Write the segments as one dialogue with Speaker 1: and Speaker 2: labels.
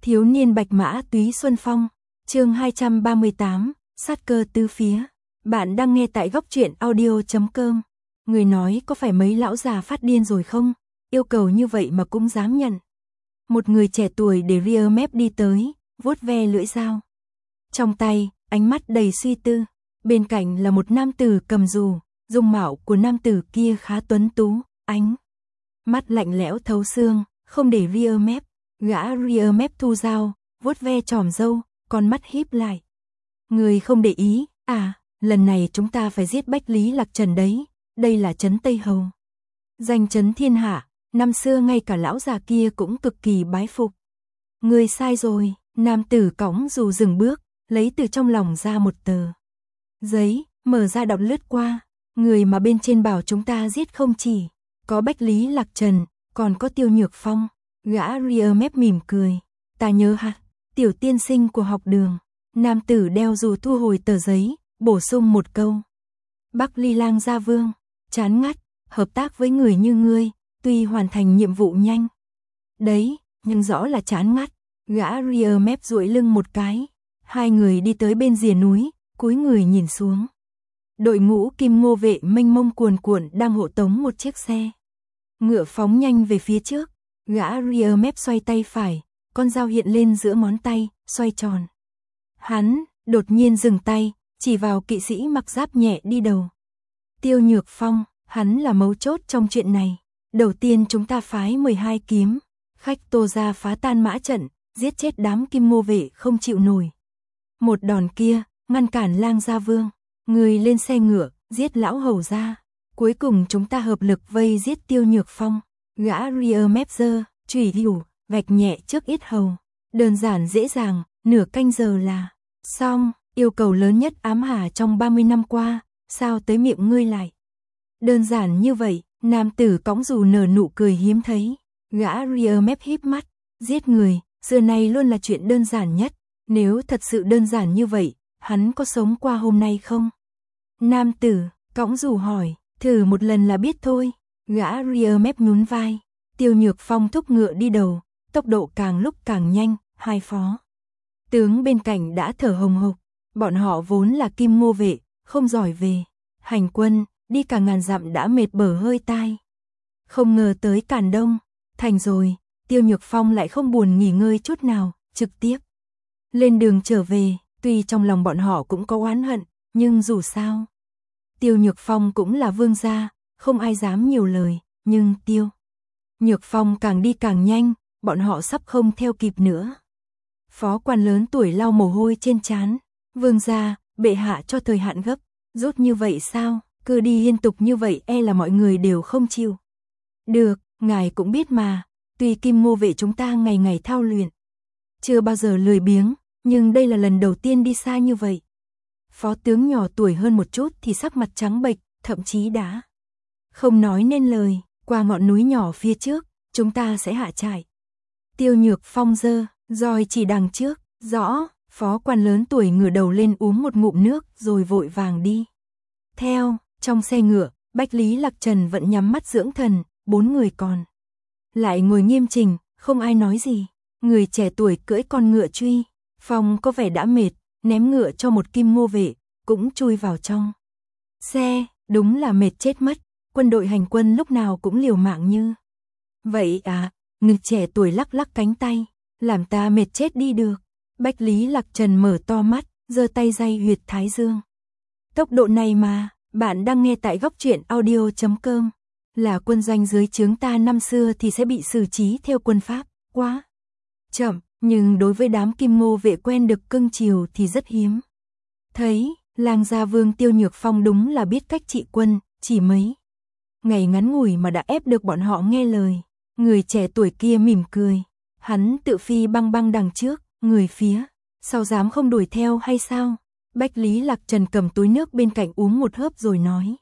Speaker 1: Thiếu niên bạch mã túy xuân phong, chương 238, sát cơ tứ phía. Bạn đang nghe tại góc truyện audio.com. Người nói có phải mấy lão già phát điên rồi không? Yêu cầu như vậy mà cũng dám nhận. Một người trẻ tuổi để ria mép đi tới, vuốt ve lưỡi dao. Trong tay, ánh mắt đầy suy tư. Bên cạnh là một nam tử cầm dù, dung mạo của nam tử kia khá tuấn tú, ánh mắt lạnh lẽo thấu xương, không để ria mép. Gã ria mép thu dao, vuốt ve chòm râu, con mắt híp lại. Người không để ý, à, lần này chúng ta phải giết Bách Lý Lạc Trần đấy, đây là trấn Tây Hầu. Danh trấn thiên hạ, năm xưa ngay cả lão già kia cũng cực kỳ bái phục. Người sai rồi, nam tử cõng dù dừng bước, lấy từ trong lòng ra một tờ giấy, mở ra đọc lướt qua. Người mà bên trên bảo chúng ta giết không chỉ có Bách Lý Lạc Trần, còn có Tiêu Nhược Phong. Gã ria mép mỉm cười. Ta nhớ ha, tiểu tiên sinh của học đường. Nam tử đeo dù thu hồi tờ giấy, bổ sung một câu. Bắc Ly Lang Gia Vương, chán ngắt, hợp tác với người như ngươi, tuy hoàn thành nhiệm vụ nhanh. Đấy, nhưng rõ là chán ngắt. Gã ria mép duỗi lưng một cái. Hai người đi tới bên rìa núi, cúi người nhìn xuống. Đội ngũ Kim Ngô vệ mênh mông cuồn cuộn đang hộ tống một chiếc xe ngựa phóng nhanh về phía trước. Gã ria mép xoay tay phải, con dao hiện lên giữa ngón tay, xoay tròn. Hắn đột nhiên dừng tay, chỉ vào kỵ sĩ mặc giáp nhẹ đi đầu. Tiêu Nhược Phong, hắn là mấu chốt trong chuyện này. Đầu tiên chúng ta phái 12 kiếm khách Tô ra phá tan mã trận, giết chết đám Kim Ngô vệ không chịu nổi. Một đòn kia, ngăn cản Lang Gia Vương. Người lên xe ngựa, giết lão hầu ra. Cuối cùng chúng ta hợp lực vây giết Tiêu Nhược Phong. Gã ria mép giơ chùy hữu, vạch nhẹ trước yết hầu. Đơn giản dễ dàng, nửa canh giờ là xong. Yêu cầu lớn nhất ám hà trong 30 năm qua, sao tới miệng ngươi lại đơn giản như vậy? Nam tử cõng dù nở nụ cười hiếm thấy. Gã ria mép híp mắt. Giết người, xưa nay luôn là chuyện đơn giản nhất. Nếu thật sự đơn giản như vậy, hắn có sống qua hôm nay không? Nam tử cõng dù hỏi. Thử một lần là biết thôi. Gã ria mép nhún vai. Tiêu Nhược Phong thúc ngựa đi đầu, tốc độ càng lúc càng nhanh. Hai phó tướng bên cạnh đã thở hồng hộc. Bọn họ vốn là Kim Ngô vệ, không giỏi về hành quân, đi cả ngàn dặm đã mệt bở hơi tai. Không ngờ tới Càn Đông thành rồi, Tiêu Nhược Phong lại không buồn nghỉ ngơi chút nào, trực tiếp lên đường trở về. Tuy trong lòng bọn họ cũng có oán hận, nhưng dù sao Tiêu Nhược Phong cũng là vương gia, không ai dám nhiều lời. Nhưng Tiêu Nhược Phong càng đi càng nhanh, bọn họ sắp không theo kịp nữa. Phó quan lớn tuổi lau mồ hôi trên trán. Vương gia, bệ hạ cho thời hạn gấp, rút như vậy sao? Cứ đi liên tục như vậy e là mọi người đều không chịu được. Ngài cũng biết mà, tuy Kim Ngô vệ chúng ta ngày ngày thao luyện, chưa bao giờ lười biếng, nhưng đây là lần đầu tiên đi xa như vậy. Phó tướng nhỏ tuổi hơn một chút thì sắc mặt trắng bệch, thậm chí đã không nói nên lời. Qua ngọn núi nhỏ phía trước, chúng ta sẽ hạ trại. Tiêu Nhược Phong giơ roi chỉ đằng trước. Rõ. Phó quan lớn tuổi ngửa đầu lên uống một ngụm nước rồi vội vàng đi theo. Trong xe ngựa, Bách Lý Lạc Trần vẫn nhắm mắt dưỡng thần. 4 người còn lại ngồi nghiêm chỉnh, không ai nói gì. Người trẻ tuổi cưỡi con ngựa truy Phong có vẻ đã mệt, ném ngựa cho một Kim Ngô vệ, cũng chui vào trong xe. Đúng là mệt chết mất. Quân đội hành quân lúc nào cũng liều mạng như vậy à? Người trẻ tuổi lắc lắc cánh tay. Làm ta mệt chết đi được. Bách Lý Lạc Trần mở to mắt, giơ tay day huyệt thái dương. Tốc độ này mà. Bạn đang nghe tại góc truyện audio.com. Là quân doanh dưới trướng ta năm xưa thì sẽ bị xử trí theo quân pháp. Quá chậm, nhưng đối với đám Kim Ngô vệ quen được cưng chiều thì rất hiếm thấy. Lang Gia Vương Tiêu Nhược Phong đúng là biết cách trị quân, chỉ mấy ngày ngắn ngủi mà đã ép được bọn họ nghe lời. Người trẻ tuổi kia mỉm cười. Hắn tự phi băng băng đằng trước, người phía sau dám không đuổi theo hay sao? Bách Lý Lạc Trần cầm túi nước bên cạnh uống một hớp rồi nói.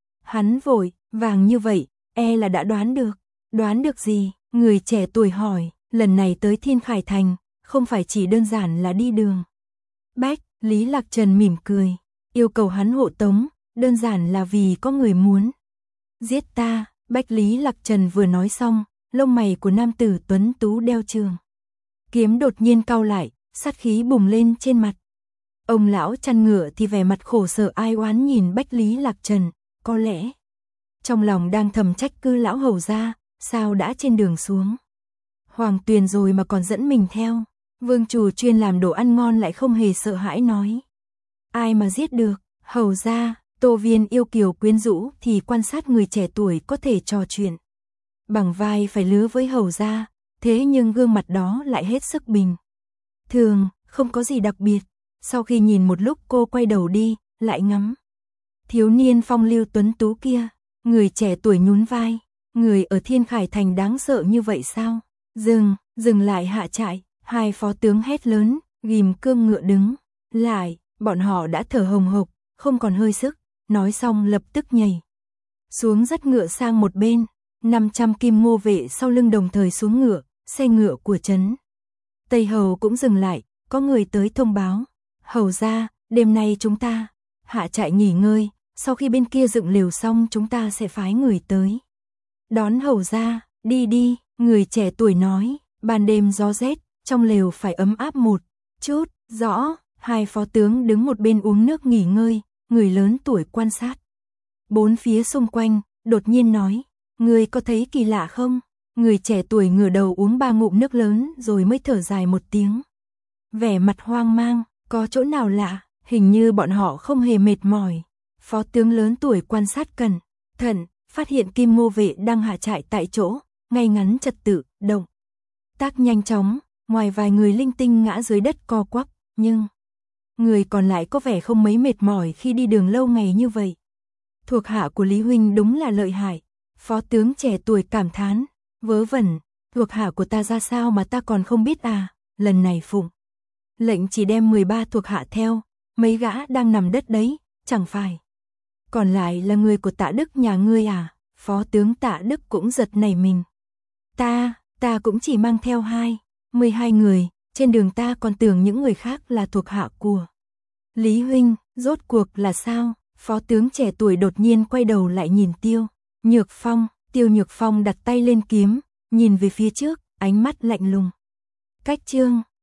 Speaker 1: Hắn vội vàng như vậy, e là đã đoán được. Đoán được gì? Người trẻ tuổi hỏi. Lần này tới Thiên Khải Thành, không phải chỉ đơn giản là đi đường. Bách Lý Lạc Trần mỉm cười. Yêu cầu hắn hộ tống, đơn giản là vì có người muốn giết ta. Bách Lý Lạc Trần vừa nói xong, lông mày của nam tử tuấn tú đeo trường Kiếm đột nhiên cau lại, sát khí bùng lên trên mặt. Ông lão chăn ngựa thì vẻ mặt khổ sở ai oán nhìn Bách Lý Lạc Trần, có lẽ trong lòng đang thầm trách cứ lão hầu gia, sao đã trên đường xuống Hoàng Tuyền rồi mà còn dẫn mình theo. Vương chủ chuyên làm đồ ăn ngon lại không hề sợ hãi nói. Ai mà giết được, hầu gia. Tô Viên yêu kiều quyến rũ thì quan sát người trẻ tuổi có thể trò chuyện bằng vai phải lứa với hầu gia, thế nhưng gương mặt đó lại hết sức bình thường, không có gì đặc biệt. Sau khi nhìn một lúc cô quay đầu đi, lại ngắm thiếu niên phong lưu tuấn tú kia. Người trẻ tuổi nhún vai, người ở Thiên Khải Thành đáng sợ như vậy sao? Dừng lại hạ trại, hai phó tướng hét lớn, ghim cương ngựa đứng lại, bọn họ đã thở hồng hộc, không còn hơi sức. Nói xong lập tức nhảy xuống dắt ngựa sang một bên. 500 kim ngô vệ sau lưng đồng thời xuống ngựa. Xe ngựa của trấn Tây Hầu cũng dừng lại, có người tới thông báo. Hầu gia, đêm nay chúng ta hạ trại nghỉ ngơi, sau khi bên kia dựng lều xong chúng ta sẽ phái người tới đón hầu gia. Đi, người trẻ tuổi nói, ban đêm gió rét, trong lều phải ấm áp một chút. Rõ. Hai phó tướng đứng một bên uống nước nghỉ ngơi. Người lớn tuổi quan sát bốn phía xung quanh, đột nhiên nói, người có thấy kỳ lạ không? Người trẻ tuổi ngửa đầu uống 3 ngụm nước lớn rồi mới thở dài một tiếng. Vẻ mặt hoang mang, có chỗ nào lạ, hình như bọn họ không hề mệt mỏi. Phó tướng lớn tuổi quan sát cẩn thận, phát hiện Kim Ngô vệ đang hạ trại tại chỗ, ngay ngắn trật tự, động tác nhanh chóng, ngoài vài người linh tinh ngã dưới đất co quắp, nhưng người còn lại có vẻ không mấy mệt mỏi khi đi đường lâu ngày như vậy. Thuộc hạ của Lý huynh đúng là lợi hại. Phó tướng trẻ tuổi cảm thán, vớ vẩn, thuộc hạ của ta ra sao mà ta còn không biết à? Lần này phụng lệnh chỉ đem 13 thuộc hạ theo, mấy gã đang nằm đất đấy, chẳng phải còn lại là người của Tạ Đức nhà ngươi à? Phó tướng Tạ Đức cũng giật nảy mình. Ta cũng chỉ mang theo 12 người, trên đường ta còn tưởng những người khác là thuộc hạ của Lý huynh, rốt cuộc là sao? Phó tướng trẻ tuổi đột nhiên quay đầu lại nhìn Tiêu Nhược Phong đặt tay lên kiếm, nhìn về phía trước, ánh mắt lạnh lùng. Cách chương